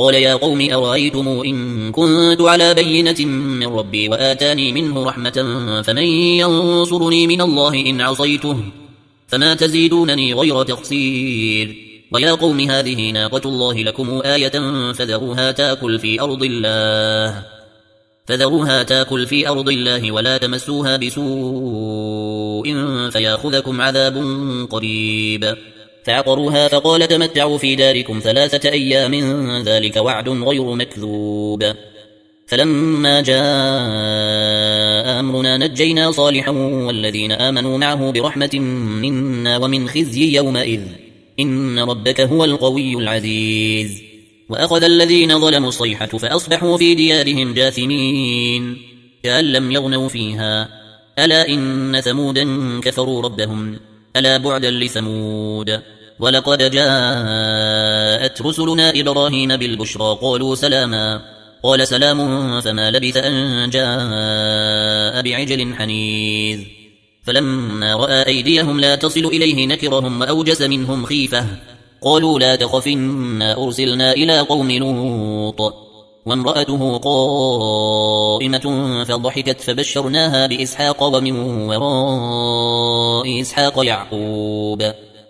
قال يا قوم أرأيتم إن كنت على بينة من ربي وآتاني منه رحمة فمن ينصرني من الله إن عصيته فما تزيدونني غير تقصير ويا قوم هذه ناقة الله لكم آية فذروها تاكل في أرض الله ولا تمسوها بسوء فياخذكم عذاب قريب فعقروها فقال تمتعوا في داركم 3 أيام ذلك وعد غير مكذوب فلما جاء أمرنا نجينا صالحا والذين آمنوا معه برحمة منا ومن خزي يومئذ إن ربك هو القوي العزيز وأخذ الذين ظلموا الصيحة فأصبحوا في ديارهم جاثمين كأن لم يغنوا فيها ألا إن ثمودا كفروا ربهم ألا بعدا لثمود ولقد جاءت رسلنا إبراهيم بالبشرى قالوا سلاما قال سلام فما لبث أن جاء بعجل حنيذ فلما رأى أيديهم لا تصل إليه نكرهم وأوجس منهم خيفة قالوا لا تخف إنا أرسلنا إلى قوم لوط وامرأته قائمة فضحكت فبشرناها بإسحاق ومن وراء إسحاق يعقوب